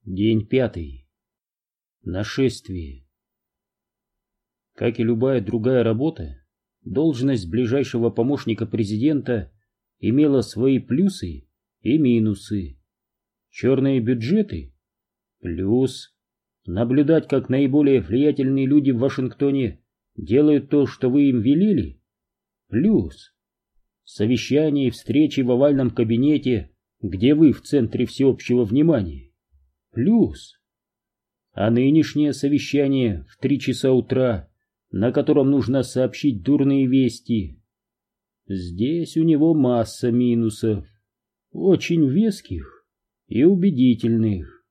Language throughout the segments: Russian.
День 5. Нашествие. Как и любая другая работа, должность ближайшего помощника президента имела свои плюсы и минусы. Черные бюджеты – плюс. Наблюдать, как наиболее влиятельные люди в Вашингтоне делают то, что вы им велели – плюс. Совещания и встречи в овальном кабинете, где вы в центре всеобщего внимания – плюс. А нынешнее совещание в 3 часа утра, на котором нужно сообщить дурные вести, здесь у него масса минусов, очень веских и убедительных.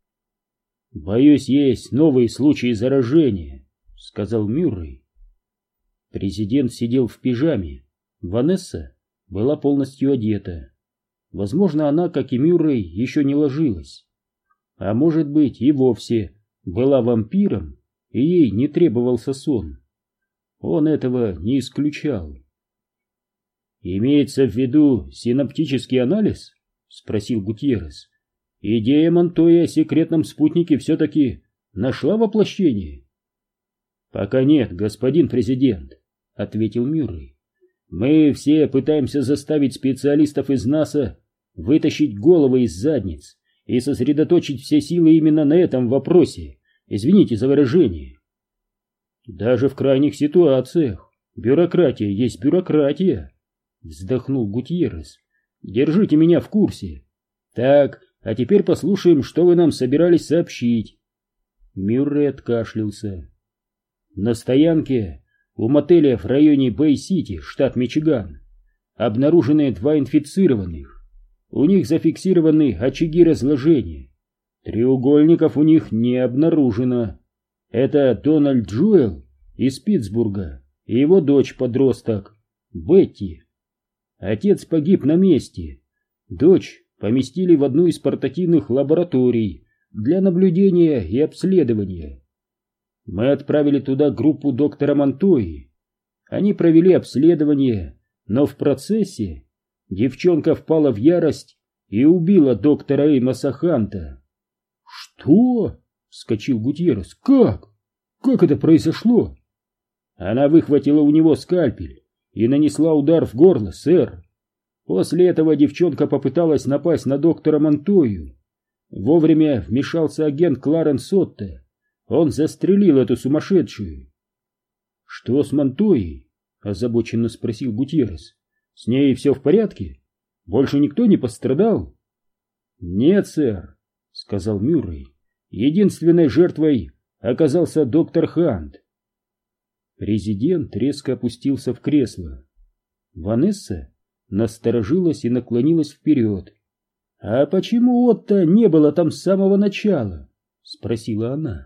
«Боюсь, есть новые случаи заражения», — сказал Мюррей. Президент сидел в пижаме, Ванесса была полностью одета. Возможно, она, как и Мюррей, еще не ложилась. А может быть, и вовсе была вампиром, и ей не требовался сон. Он этого не исключал. «Имеется в виду синаптический анализ?» — спросил Гутьеррес. «Идея Монтойя о секретном спутнике все-таки нашла воплощение?» «Пока нет, господин президент», — ответил Мюррей. «Мы все пытаемся заставить специалистов из НАСА вытащить головы из задниц и сосредоточить все силы именно на этом вопросе. Извините за выражение. Даже в крайних ситуациях бюрократия есть бюрократия», — вздохнул Гутьеррес. «Держите меня в курсе. Так, а теперь послушаем, что вы нам собирались сообщить». Мюррей откашлялся. На стоянке у мотеля в районе Бэй-Сити, штат Мичиган, обнаружены 2 инфицированных. У них зафиксированы очаги разложения. Треугольников у них не обнаружено. Это Дональд Джуэл из Питтсбурга и его дочь-подросток Бетти. Отец погиб на месте. Дочь поместили в одну из портативных лабораторий для наблюдения и обследования. Мы отправили туда группу доктора Монтойи. Они провели обследование, но в процессе девчонка впала в ярость и убила доктора Эймоса Ханта. «Что?» — вскочил Гутьеррес. «Как? Как это произошло?» «Она выхватила у него скальпель и нанесла удар в горло, сэр. После этого девчонка попыталась напасть на доктора Монтойю. Вовремя вмешался агент Кларенс Отто. Он застрелил эту сумасшедшую». «Что с Монтойей?» — озабоченно спросил Гутьеррес. «С ней все в порядке? Больше никто не пострадал?» «Нет, сэр», — сказал Мюррей. «Единственной жертвой оказался доктор Хант». Президент резко опустился в кресло. Ванесса насторожилась и наклонилась вперед. «А почему Отто не было там с самого начала?» — спросила она.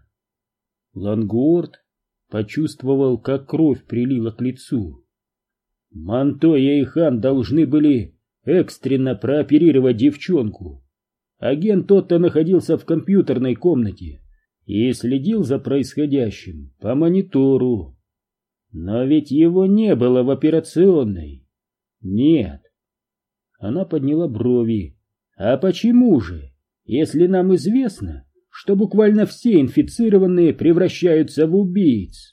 Лангуорт почувствовал, как кровь прилила к лицу. «Монтойя и Хан должны были экстренно прооперировать девчонку. Агент Отто находился в компьютерной комнате и следил за происходящим по монитору. Но ведь его не было в операционной. Нет». Она подняла брови. «А почему же, если нам известно, что буквально все инфицированные превращаются в убийц?»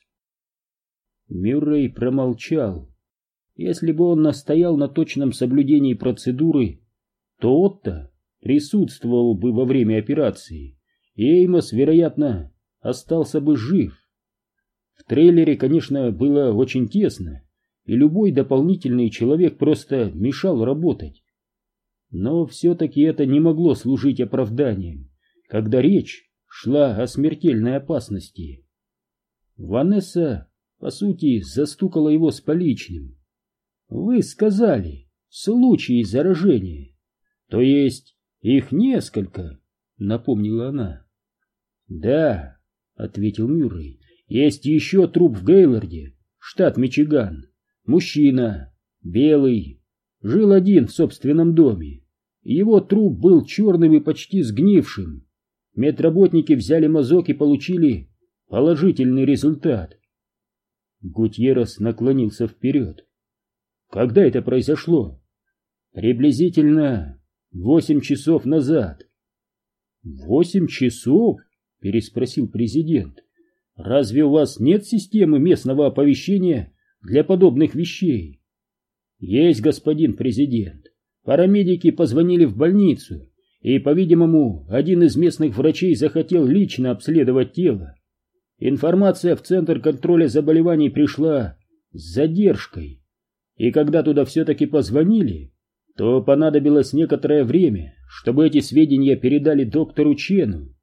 Мюррей промолчал. Если бы он настоял на точном соблюдении процедуры, то Отто присутствовал бы во время операции, и Эймос, вероятно, остался бы жив. В трейлере, конечно, было очень тесно, и любой дополнительный человек просто мешал работать. Но все-таки это не могло служить оправданием, когда речь шла о смертельной опасности. Ванесса, по сути, застукала его с поличным. «Вы сказали, случаи заражения. То есть их несколько», — напомнила она. «Да», — ответил Мюррей, — «есть еще труп в Гейлорде, штат Мичиган. Мужчина, белый, жил один в собственном доме. Его труп был черным и почти сгнившим. Медработники взяли мазок и получили положительный результат». Гутьеррес наклонился вперед. «Когда это произошло?» «Приблизительно 8 часов назад». 8 часов? Переспросил президент. Разве у вас нет системы местного оповещения для подобных вещей? Есть, господин президент. Парамедики позвонили в больницу, и, по-видимому, один из местных врачей захотел лично обследовать тело. Информация в Центр контроля заболеваний пришла с задержкой, и когда туда все-таки позвонили, то понадобилось некоторое время, чтобы эти сведения передали доктору Чену.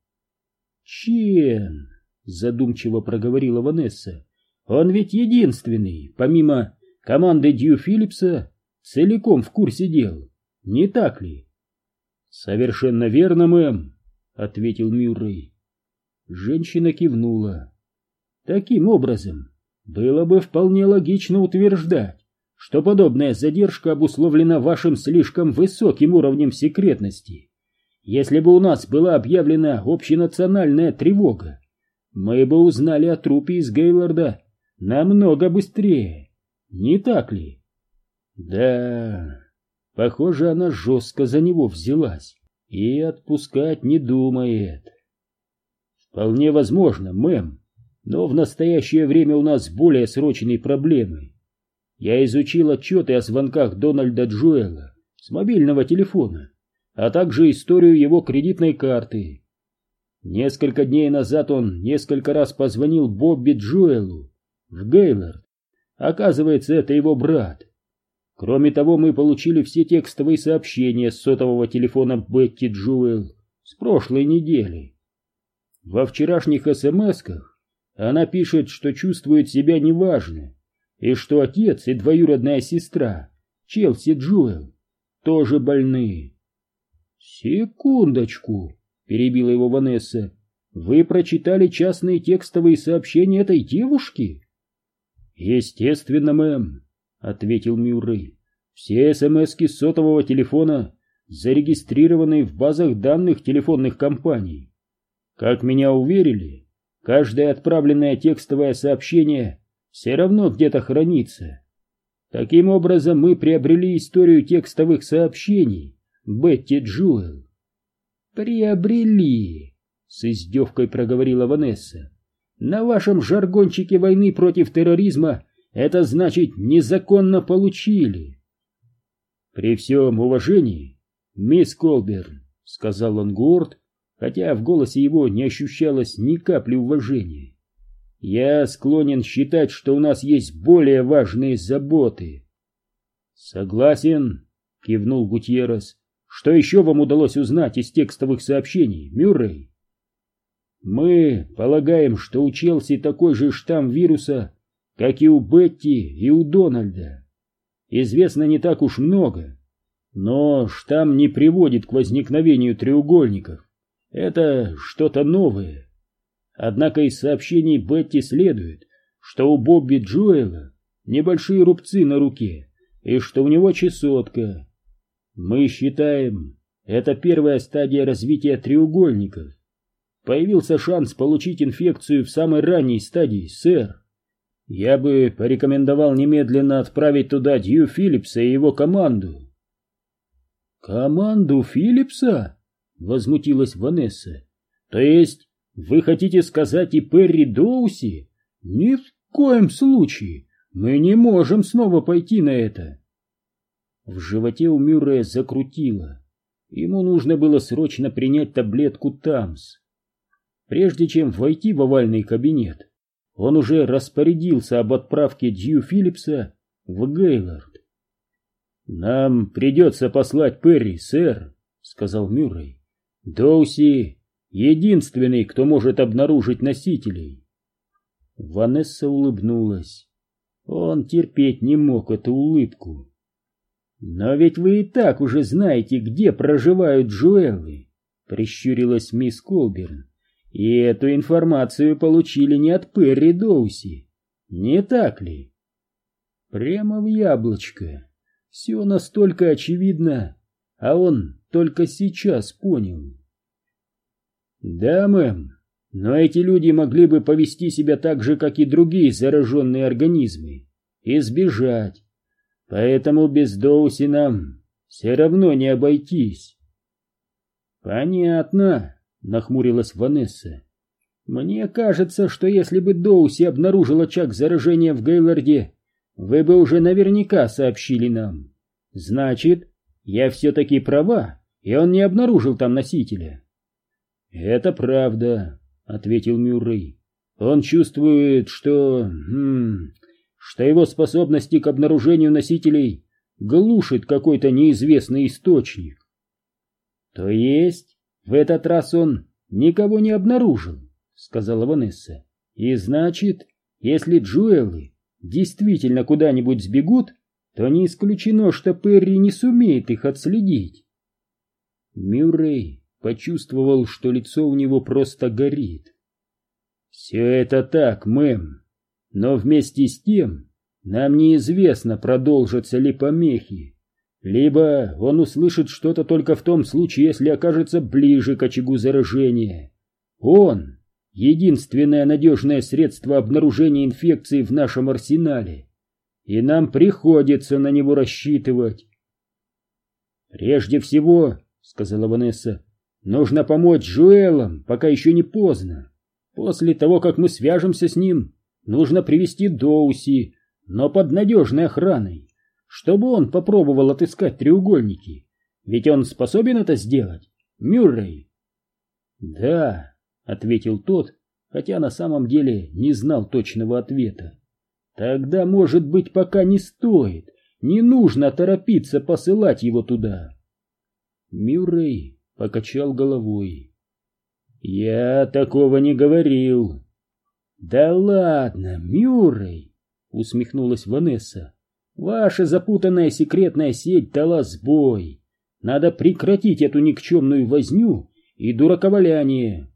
«Чен», — задумчиво проговорила Ванесса, — «он ведь единственный, помимо команды Дью Филлипса, целиком в курсе дел, не так ли?» «Совершенно верно, мэм», — ответил Мюррей. Женщина кивнула. «Таким образом, было бы вполне логично утверждать, что подобная задержка обусловлена вашим слишком высоким уровнем секретности. Если бы у нас была объявлена общенациональная тревога, мы бы узнали о трупе из Гейлорда намного быстрее, не так ли?» «Да, похоже, она жестко за него взялась и отпускать не думает». «Вполне возможно, мэм, но в настоящее время у нас более срочные проблемы. Я изучил отчеты о звонках Дональда Джоэла с мобильного телефона, а также историю его кредитной карты. Несколько дней назад он несколько раз позвонил Бобби Джоэлу в Гейлорд. Оказывается, это его брат. Кроме того, мы получили все текстовые сообщения с сотового телефона Бетти Джоэл с прошлой недели. Во вчерашних СМС-ках она пишет, что чувствует себя неважно, и что отец и двоюродная сестра, Челси Джоэл, тоже больны. «Секундочку», — перебила его Ванесса, — «вы прочитали частные текстовые сообщения этой девушки?» «Естественно, мэм», — ответил Мюррей. «Все СМС-ки с сотового телефона зарегистрированы в базах данных телефонных компаний. Как меня уверили, каждое отправленное текстовое сообщение все равно где-то хранится. Таким образом, мы приобрели историю текстовых сообщений Бетти Джоэл». «Приобрели», — с издевкой проговорила Ванесса. «На вашем жаргончике войны против терроризма это значит незаконно получили». «При всем уважении, мисс Колберн», — сказал он горд, хотя в голосе его не ощущалось ни капли уважения, — «я склонен считать, что у нас есть более важные заботы». «Согласен», — кивнул Гутьеррес. «Что еще вам удалось узнать из текстовых сообщений, Мюррей?» «Мы полагаем, что у Челси такой же штамм вируса, как и у Бетти и у Дональда. Известно не так уж много, но штамм не приводит к возникновению треугольников. Это что-то новое. Однако из сообщений Бетти следует, что у Бобби Джоэла небольшие рубцы на руке и что у него чесотка. Мы считаем, это первая стадия развития треугольников. Появился шанс получить инфекцию в самой ранней стадии, сэр. Я бы порекомендовал немедленно отправить туда Дью Филлипса и его команду». «Команду Филлипса?» — возмутилась Ванесса. «То есть вы хотите сказать и Перри Доуси? Ни в коем случае! Мы не можем снова пойти на это!» В животе у Мюррея закрутило. Ему нужно было срочно принять таблетку Тамс. Прежде чем войти в овальный кабинет, он уже распорядился об отправке Дью Филлипса в Гейлорд. «Нам придется послать Перри, сэр», — сказал Мюррей. «Доуси — единственный, кто может обнаружить носителей». Ванесса улыбнулась. Он терпеть не мог эту улыбку. «Но ведь вы и так уже знаете, где проживают Джоэлы», — прищурилась мисс Колберн. «И эту информацию получили не от Перри Доуси, не так ли?» Прямо в яблочко. Все настолько очевидно, а он только сейчас понял. «Да, мэм, но эти люди могли бы повести себя так же, как и другие зараженные организмы, и сбежать. Поэтому без Доуси нам все равно не обойтись». «Понятно», нахмурилась Ванесса. Мне кажется, что если бы Доуси обнаружил очаг заражения в Гейлорде, вы бы уже наверняка сообщили нам. Значит, я все-таки права, и он не обнаружил там носителя. Это правда, ответил Мюррей. Он чувствует, что его способности к обнаружению носителей глушит какой-то неизвестный источник. То есть в этот раз он никого не обнаружил, сказала Ванесса. И значит, если Джуэллы действительно куда-нибудь сбегут, то не исключено, что Перри не сумеет их отследить. Мюррей почувствовал, что лицо у него просто горит. Все это так, мэм, но вместе с тем нам неизвестно, продолжатся ли помехи. Либо он услышит что-то только в том случае, если окажется ближе к очагу заражения. Он — единственное надежное средство обнаружения инфекции в нашем арсенале, и нам приходится на него рассчитывать. «Прежде всего, — сказала Ванесса, — нужно помочь Джоэлам, пока еще не поздно. После того, как мы свяжемся с ним, нужно привести Доуси, но под надежной охраной, чтобы он попробовал отыскать треугольники. Ведь он способен это сделать, Мюррей?» «Да», — ответил тот, хотя на самом деле не знал точного ответа. «Тогда, может быть, пока не стоит, не нужно торопиться посылать его туда». Мюррей покачал головой. «Я такого не говорил». «Да ладно, Мюррей», — усмехнулась Ванесса. «Ваша запутанная секретная сеть дала сбой. Надо прекратить эту никчемную возню и дураковаляние».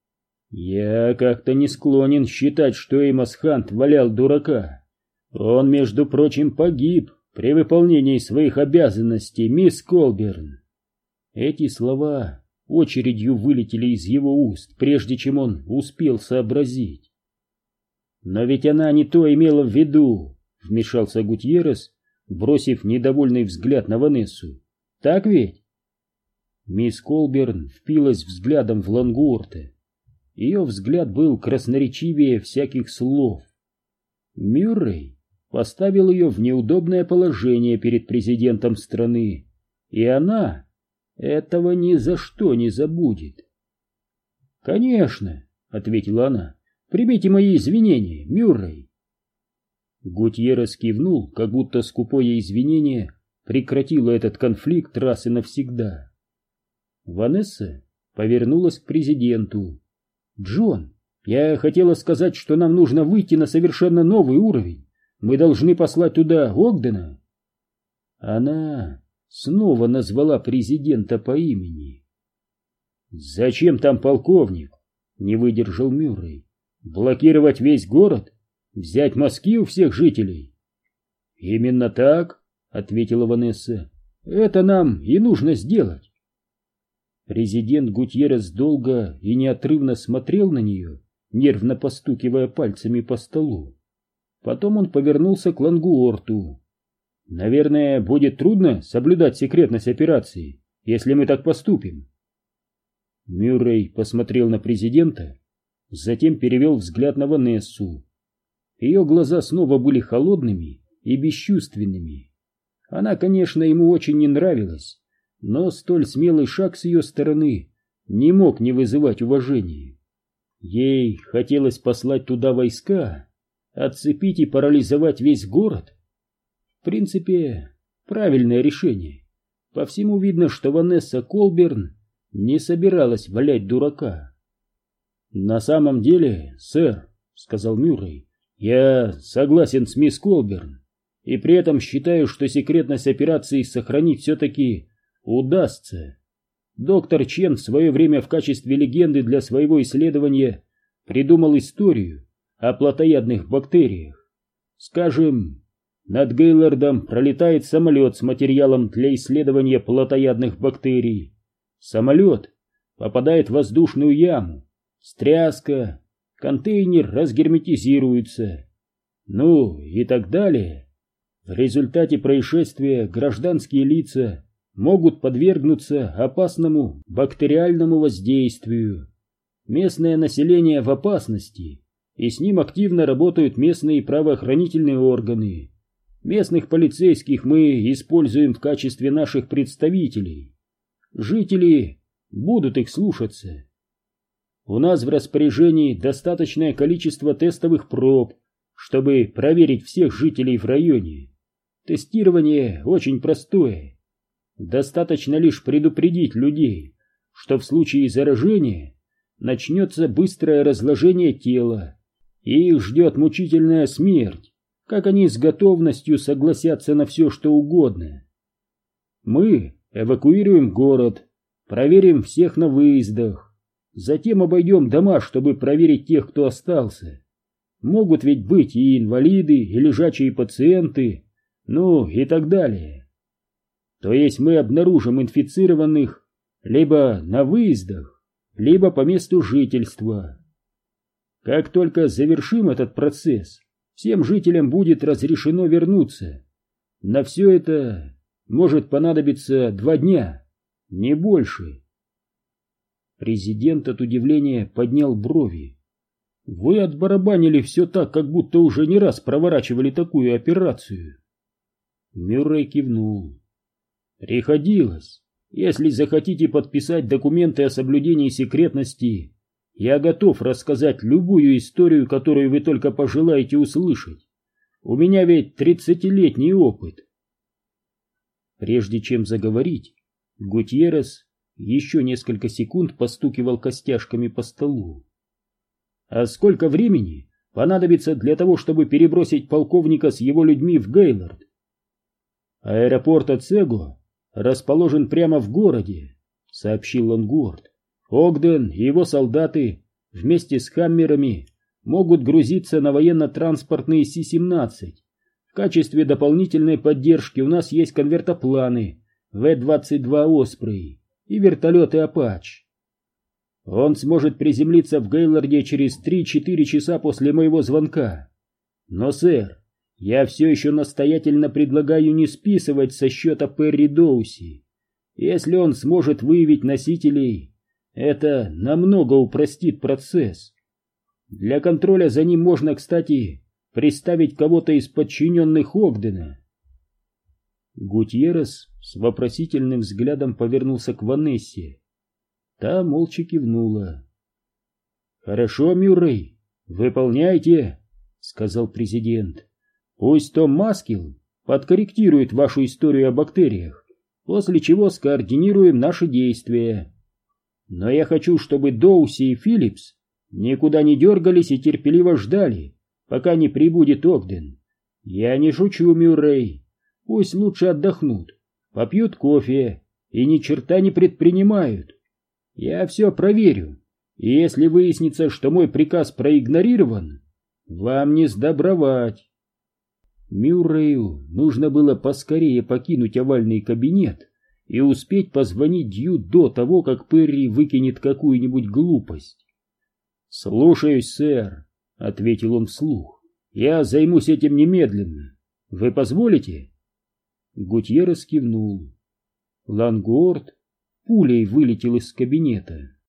«Я как-то не склонен считать, что Эймос Хант валял дурака. Он, между прочим, погиб при выполнении своих обязанностей, мисс Колберн». Эти слова очередью вылетели из его уст, прежде чем он успел сообразить. «Но ведь она не то имела в виду», — вмешался Гутьеррес, бросив недовольный взгляд на Ванессу. «Так ведь?» Мисс Колберн впилась взглядом в Лангуорта. Ее взгляд был красноречивее всяких слов. Мюррей поставил ее в неудобное положение перед президентом страны, и она этого ни за что не забудет. «Конечно», — ответила она, — «примите мои извинения, Мюррей». Гутьеррес кивнул, как будто скупое извинение прекратило этот конфликт раз и навсегда. Ванесса повернулась к президенту. «Джон, я хотела сказать, что нам нужно выйти на совершенно новый уровень. Мы должны послать туда Огдена». Она снова назвала президента по имени. «Зачем там полковник?» — не выдержал Мюррей. «Блокировать весь город? Взять мозги у всех жителей?» «Именно так», — ответила Ванесса. «Это нам и нужно сделать». Президент Гутьеррес долго и неотрывно смотрел на нее, нервно постукивая пальцами по столу. Потом он повернулся к Лангуорту. «Наверное, будет трудно соблюдать секретность операции, если мы так поступим». Мюррей посмотрел на президента, затем перевел взгляд на Ванессу. Ее глаза снова были холодными и бесчувственными. Она, конечно, ему очень не нравилась, но столь смелый шаг с ее стороны не мог не вызывать уважения. Ей хотелось послать туда войска, отцепить и парализовать весь город. В принципе, правильное решение. По всему видно, что Ванесса Колберн не собиралась валять дурака. «На самом деле, сэр, — сказал Мюррей, — я согласен с мисс Колберн, и при этом считаю, что секретность операции сохранить все-таки удастся. Доктор Чен в свое время в качестве легенды для своего исследования придумал историю о плотоядных бактериях. Скажем, над Гейлордом пролетает самолет с материалом для исследования плотоядных бактерий. Самолет попадает в воздушную яму, стряска, контейнер разгерметизируется, ну и так далее. В результате происшествия гражданские лица могут подвергнуться опасному бактериальному воздействию. Местное население в опасности, и с ним активно работают местные правоохранительные органы. Местных полицейских мы используем в качестве наших представителей. Жители будут их слушаться. У нас в распоряжении достаточное количество тестовых проб, чтобы проверить всех жителей в районе. Тестирование очень простое. Достаточно лишь предупредить людей, что в случае заражения начнется быстрое разложение тела, и их ждет мучительная смерть, как они с готовностью согласятся на все, что угодно. Мы эвакуируем город, проверим всех на выездах, затем обойдем дома, чтобы проверить тех, кто остался. Могут ведь быть и инвалиды, и лежачие пациенты, ну и так далее. То есть мы обнаружим инфицированных либо на выездах, либо по месту жительства. Как только завершим этот процесс, всем жителям будет разрешено вернуться. На все это может понадобиться 2 дня, не больше. Президент от удивления поднял брови. Вы отбарабанили все так, как будто уже не раз проворачивали такую операцию. Мюррей кивнул. Приходилось. Если захотите подписать документы о соблюдении секретности, я готов рассказать любую историю, которую вы только пожелаете услышать. У меня ведь 30-летний опыт. Прежде чем заговорить, Гутьеррес еще несколько секунд постукивал костяшками по столу. А сколько времени понадобится для того, чтобы перебросить полковника с его людьми в Гейлорд? Аэропорт Оцего расположен прямо в городе, сообщил Лангуорт. Огден и его солдаты вместе с хаммерами могут грузиться на военно-транспортные Си-17. В качестве дополнительной поддержки у нас есть конвертопланы В-22 Оспрей и вертолеты Апач. Он сможет приземлиться в Гейлорде через 3-4 часа после моего звонка. Но, сэр, я все еще настоятельно предлагаю не списывать со счета Перри Доуси. Если он сможет выявить носителей, это намного упростит процесс. Для контроля за ним можно, кстати, приставить кого-то из подчиненных Огдена. Гутьеррес с вопросительным взглядом повернулся к Ванессе. Та молча кивнула. «Хорошо, Мюррей, выполняйте», — сказал президент. «Пусть Том Маскил подкорректирует вашу историю о бактериях, после чего скоординируем наши действия. Но я хочу, чтобы Доуси и Филлипс никуда не дергались и терпеливо ждали, пока не прибудет Огден. Я не шучу, Мюррей. Пусть лучше отдохнут, попьют кофе и ни черта не предпринимают. Я все проверю, и если выяснится, что мой приказ проигнорирован, вам не сдобровать». Мюррею нужно было поскорее покинуть овальный кабинет и успеть позвонить Дью до того, как Перри выкинет какую-нибудь глупость. «Слушаюсь, сэр», — ответил он вслух. «Я займусь этим немедленно. Вы позволите?» Гутьеррес кивнул. Лангуорт пулей вылетел из кабинета.